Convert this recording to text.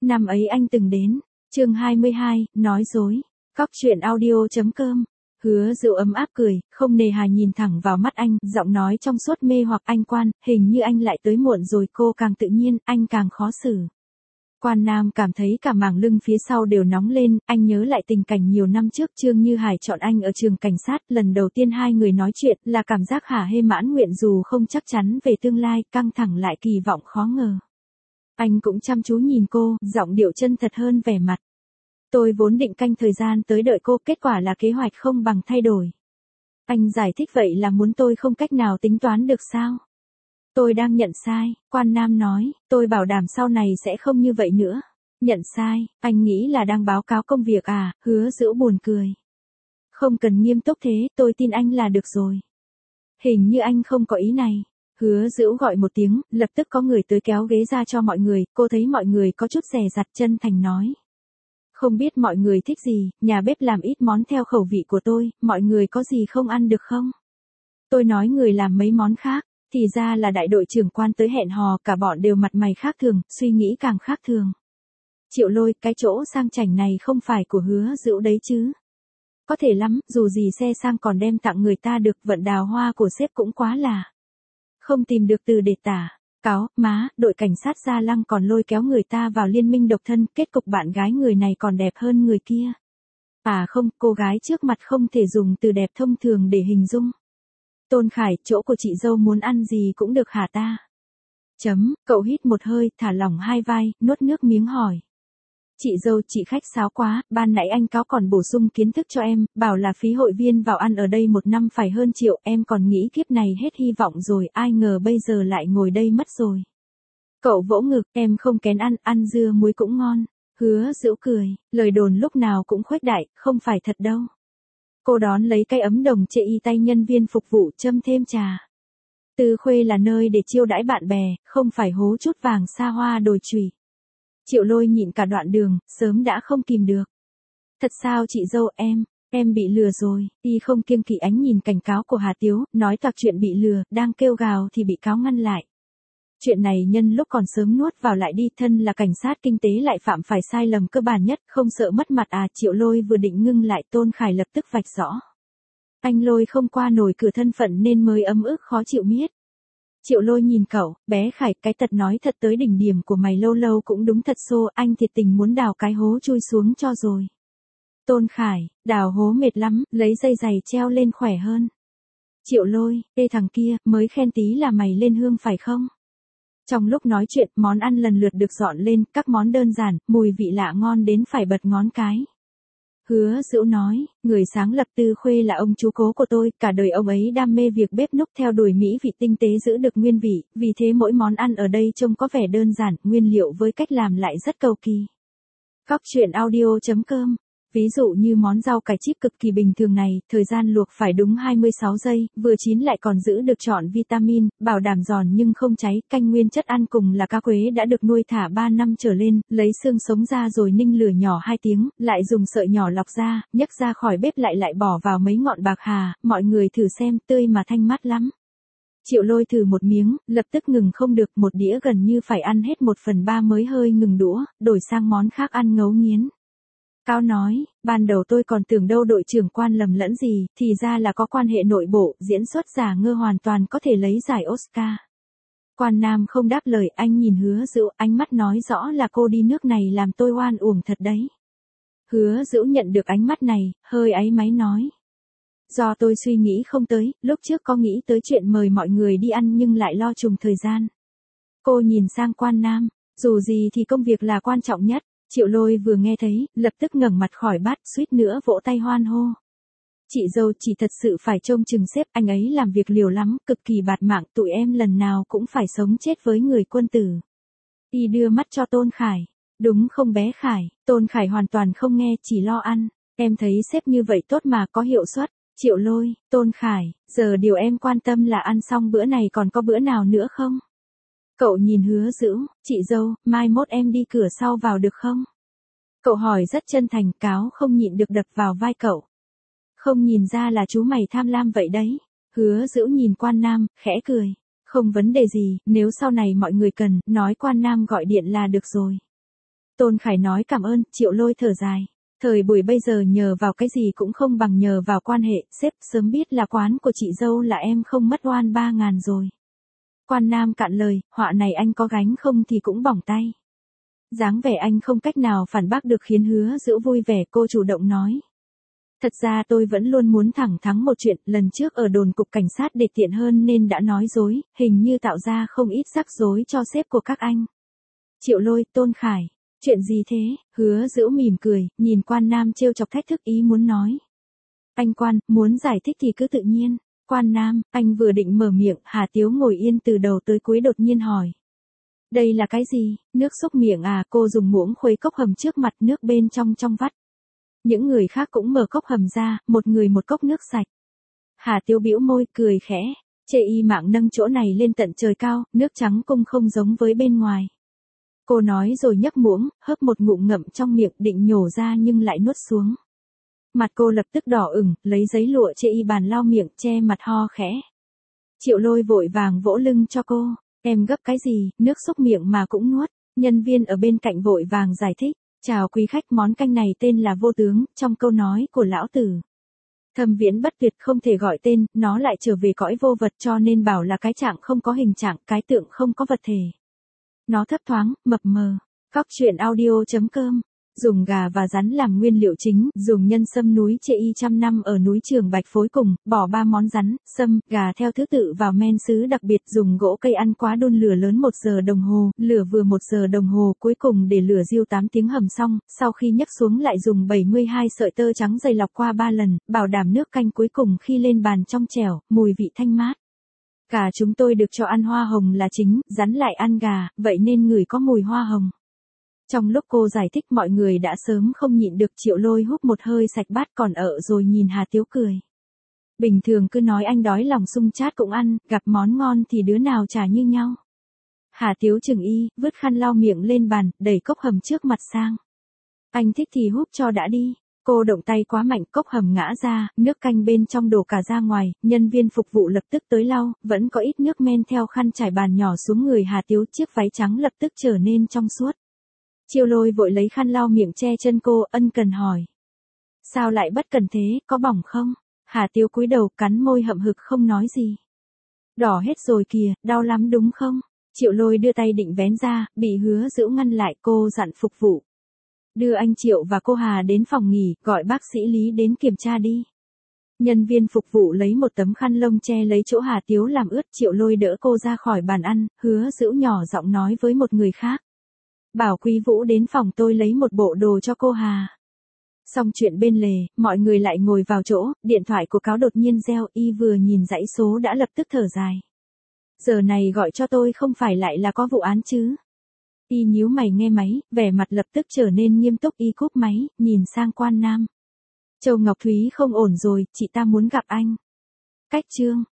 Năm ấy anh từng đến. Chương 22, nói dối. Cóc truyện audio.com. Hứa Dữu ấm áp cười, không nề hà nhìn thẳng vào mắt anh, giọng nói trong suốt mê hoặc anh Quan, hình như anh lại tới muộn rồi. Cô càng tự nhiên, anh càng khó xử. Quan Nam cảm thấy cả mảng lưng phía sau đều nóng lên, anh nhớ lại tình cảnh nhiều năm trước Trương Như Hải chọn anh ở trường cảnh sát, lần đầu tiên hai người nói chuyện là cảm giác hả hê mãn nguyện dù không chắc chắn về tương lai, căng thẳng lại kỳ vọng khó ngờ. Anh cũng chăm chú nhìn cô, giọng điệu chân thật hơn vẻ mặt. Tôi vốn định canh thời gian tới đợi cô, kết quả là kế hoạch không bằng thay đổi. Anh giải thích vậy là muốn tôi không cách nào tính toán được sao? Tôi đang nhận sai, Quan Nam nói, tôi bảo đảm sau này sẽ không như vậy nữa. Nhận sai, anh nghĩ là đang báo cáo công việc à? Hứa Dữu buồn cười. Không cần nghiêm túc thế, tôi tin anh là được rồi. Hình như anh không có ý này. Hứa Dữu gọi một tiếng, lập tức có người tới kéo ghế ra cho mọi người, cô thấy mọi người có chút dè dặt, chân thành nói. Không biết mọi người thích gì, nhà bếp làm ít món theo khẩu vị của tôi, mọi người có gì không ăn được không? Tôi nói người làm mấy món khác, thì ra là đại đội trưởng Quan tới hẹn hò, cả bọn đều mặt mày khác thường, suy nghĩ càng khác thường. Triệu Lôi, cái chỗ sang chảnh này không phải của Hứa Dữu đấy chứ? Có thể lắm, dù gì xe sang còn đem tặng người ta được, vận đào hoa của sếp cũng quá là. Không tìm được từ để tả. Cáo, má, đội cảnh sát Gia Lăng còn lôi kéo người ta vào liên minh độc thân, kết cục bạn gái người này còn đẹp hơn người kia. À không, cô gái trước mặt không thể dùng từ đẹp thông thường để hình dung. Tôn Khải, chỗ của chị dâu muốn ăn gì cũng được hả ta? Cậu hít một hơi, thả lỏng hai vai, nuốt nước miếng hỏi. Chị dâu, chị khách sáo quá, ban nãy anh Cáo còn bổ sung kiến thức cho em, bảo là phí hội viên vào ăn ở đây 1 năm phải hơn triệu, em còn nghĩ kiếp này hết hy vọng rồi, ai ngờ bây giờ lại ngồi đây mất rồi. Cậu vỗ ngực, em không kén ăn, ăn dưa muối cũng ngon. Hứa Dữu cười, lời đồn lúc nào cũng khuếch đại, không phải thật đâu. Cô đón lấy cái ấm đồng chệ y tay nhân viên phục vụ, châm thêm trà. Tư Khuê là nơi để chiêu đãi bạn bè, không phải hố chút vàng xa hoa đồi chùy. Triệu Lôi nhịn cả đoạn đường, sớm đã không kìm được. Thật sao chị dâu, em bị lừa rồi. Y không kiêng kỵ ánh nhìn cảnh cáo của Hà Tiếu, nói toạc chuyện bị lừa, đang kêu gào thì bị cáo ngăn lại. Chuyện này nhân lúc còn sớm nuốt vào lại đi, thân là cảnh sát kinh tế lại phạm phải sai lầm cơ bản nhất, không sợ mất mặt à? Triệu Lôi vừa định ngưng lại, Tôn Khải lập tức vạch rõ. Anh Lôi không qua nổi cửa thân phận nên mới ấm ức khó chịu miết. Triệu Lôi nhìn cậu, bé Khải, cái tật nói thật tới đỉnh điểm của mày lâu lâu cũng đúng thật xô, anh thiệt tình muốn đào cái hố chui xuống cho rồi. Tôn Khải, đào hố mệt lắm, lấy dây giày treo lên khỏe hơn. Triệu Lôi, ê thằng kia, mới khen tí là mày lên hương phải không? Trong lúc nói chuyện, món ăn lần lượt được dọn lên, các món đơn giản, mùi vị lạ ngon đến phải bật ngón cái. Hứa Dữu nói, người sáng lập Tư Khuê là ông chú cố của tôi, cả đời ông ấy đam mê việc bếp núc theo đuổi mỹ vị tinh tế giữ được nguyên vị, vì thế mỗi món ăn ở đây trông có vẻ đơn giản, nguyên liệu với cách làm lại rất cầu kỳ. Cóc truyện audio.com. Ví dụ như món rau cải chip cực kỳ bình thường này, thời gian luộc phải đúng 26 giây, vừa chín lại còn giữ được trọn vitamin, bảo đảm giòn nhưng không cháy, canh nguyên chất ăn cùng là cá quế đã được nuôi thả 3 năm trở lên, lấy xương sống ra rồi ninh lửa nhỏ 2 tiếng, lại dùng sợi nhỏ lọc ra, nhấc ra khỏi bếp lại bỏ vào mấy ngọn bạc hà, mọi người thử xem, tươi mà thanh mát lắm. Triệu Lôi thử một miếng, lập tức ngừng không được, một đĩa gần như phải ăn hết 1/3 mới hơi ngừng đũa, đổi sang món khác ăn ngấu nghiến. Cao nói, ban đầu tôi còn tưởng đâu đội trưởng Quan lầm lẫn gì, thì ra là có quan hệ nội bộ, diễn xuất giả ngơ hoàn toàn có thể lấy giải Oscar. Quan Nam không đáp lời, anh nhìn Hứa Dữu, ánh mắt nói rõ là cô đi nước này làm tôi oan uổng thật đấy. Hứa Dữu nhận được ánh mắt này, hơi áy náy nói. Do tôi suy nghĩ không tới, lúc trước có nghĩ tới chuyện mời mọi người đi ăn nhưng lại lo trùng thời gian. Cô nhìn sang Quan Nam, dù gì thì công việc là quan trọng nhất. Triệu Lôi vừa nghe thấy, lập tức ngẩng mặt khỏi bát, suýt nữa vỗ tay hoan hô. Chị dâu, chỉ thật sự phải trông chừng sếp, anh ấy làm việc liều lắm, cực kỳ bạt mạng, tụi em lần nào cũng phải sống chết với người quân tử. Y đưa mắt cho Tôn Khải. Đúng không bé Khải? Tôn Khải hoàn toàn không nghe, chỉ lo ăn. Em thấy sếp như vậy tốt mà có hiệu suất. Triệu Lôi, Tôn Khải, giờ điều em quan tâm là ăn xong bữa này còn có bữa nào nữa không? Cậu nhìn Hứa Dữu, chị dâu, mai mốt em đi cửa sau vào được không? Cậu hỏi rất chân thành, Cáo không nhịn được đập vào vai cậu. Không nhìn ra là chú mày tham lam vậy đấy. Hứa Dữu nhìn Quan Nam, khẽ cười. Không vấn đề gì, nếu sau này mọi người cần, nói Quan Nam gọi điện là được rồi. Tôn Khải nói cảm ơn, Triệu Lôi thở dài. Thời buổi bây giờ nhờ vào cái gì cũng không bằng nhờ vào quan hệ, sếp sớm biết là quán của chị dâu là em không mất oan 3.000 rồi. Quan Nam cạn lời, họa này anh có gánh không thì cũng bỏng tay. Dáng vẻ anh không cách nào phản bác được khiến Hứa Dữu vui vẻ, cô chủ động nói. Thật ra tôi vẫn luôn muốn thẳng thắn một chuyện, lần trước ở đồn cục cảnh sát để tiện hơn nên đã nói dối, hình như tạo ra không ít rắc rối cho sếp của các anh. Triệu Lôi, Tôn Khải, chuyện gì thế? Hứa Dữu mỉm cười, nhìn Quan Nam trêu chọc thách thức ý muốn nói. Anh Quan, muốn giải thích thì cứ tự nhiên. Quan Nam, anh vừa định mở miệng, Hà Tiếu ngồi yên từ đầu tới cuối đột nhiên hỏi. Đây là cái gì? Nước xúc miệng à? Cô dùng muỗng khuấy cốc hầm trước mặt, nước bên trong vắt. Những người khác cũng mở cốc hầm ra, một người một cốc nước sạch. Hà Tiếu bĩu môi, cười khẽ. Chê y mạng nâng chỗ này lên tận trời cao, nước trắng cung không giống với bên ngoài. Cô nói rồi nhấc muỗng, hớp một ngụm ngậm trong miệng định nhổ ra nhưng lại nuốt xuống. Mặt cô lập tức đỏ ửng, lấy giấy lụa chê y bàn lau miệng, che mặt ho khẽ. Triệu Lôi vội vàng vỗ lưng cho cô. Em gấp cái gì, nước xúc miệng mà cũng nuốt. Nhân viên ở bên cạnh vội vàng giải thích. Chào quý khách, món canh này tên là Vô Tướng, trong câu nói của lão tử. Thâm viễn bất tuyệt không thể gọi tên, nó lại trở về cõi vô vật cho nên bảo là cái trạng không có hình trạng, cái tượng không có vật thể. Nó thấp thoáng, mập mờ. Góc truyện audio.com. Dùng gà và rắn làm nguyên liệu chính, dùng nhân sâm núi chê y trăm năm ở núi Trường Bạch phối cùng, bỏ 3 món rắn, sâm, gà theo thứ tự vào men sứ đặc biệt, dùng gỗ cây ăn quá đun lửa lớn 1 giờ đồng hồ, lửa vừa 1 giờ đồng hồ, cuối cùng để lửa riu 8 tiếng hầm xong, sau khi nhấc xuống lại dùng 72 sợi tơ trắng dày lọc qua 3 lần, bảo đảm nước canh cuối cùng khi lên bàn trong trẻo, mùi vị thanh mát. Gà chúng tôi được cho ăn hoa hồng là chính, rắn lại ăn gà, vậy nên ngửi có mùi hoa hồng. Trong lúc cô giải thích mọi người đã sớm không nhịn được, Triệu Lôi húp một hơi sạch bát còn ở rồi nhìn Hà Tiếu cười. Bình thường cứ nói anh đói lòng sung chát cũng ăn, gặp món ngon thì đứa nào chả như nhau. Hà Tiếu chừng y, vứt khăn lau miệng lên bàn, đẩy cốc hầm trước mặt sang. Anh thích thì húp cho đã đi. Cô động tay quá mạnh, cốc hầm ngã ra, nước canh bên trong đổ cả ra ngoài, nhân viên phục vụ lập tức tới lau, vẫn có ít nước men theo khăn trải bàn nhỏ xuống người Hà Tiếu, chiếc váy trắng lập tức trở nên trong suốt. Triệu Lôi vội lấy khăn lau miệng che chân cô, ân cần hỏi. Sao lại bất cần thế, có bỏng không? Hà Tiếu cúi đầu, cắn môi hậm hực không nói gì. Đỏ hết rồi kìa, đau lắm đúng không? Triệu Lôi đưa tay định vén ra, bị Hứa Dữu ngăn lại, cô dặn phục vụ. Đưa anh Triệu và cô Hà đến phòng nghỉ, gọi bác sĩ Lý đến kiểm tra đi. Nhân viên phục vụ lấy một tấm khăn lông che lấy chỗ Hà Tiếu làm ướt, Triệu Lôi đỡ cô ra khỏi bàn ăn, Hứa Dữu nhỏ giọng nói với một người khác. Bảo Quý Vũ đến phòng tôi lấy một bộ đồ cho cô Hà. Xong chuyện bên lề, mọi người lại ngồi vào chỗ, điện thoại của Cáo đột nhiên reo, y vừa nhìn dãy số đã lập tức thở dài. Giờ này gọi cho tôi không phải lại là có vụ án chứ? Y nhíu mày nghe máy, vẻ mặt lập tức trở nên nghiêm túc, y cúp máy, nhìn sang Quan Nam. Châu Ngọc Thúy không ổn rồi, chị ta muốn gặp anh. Cách Trương.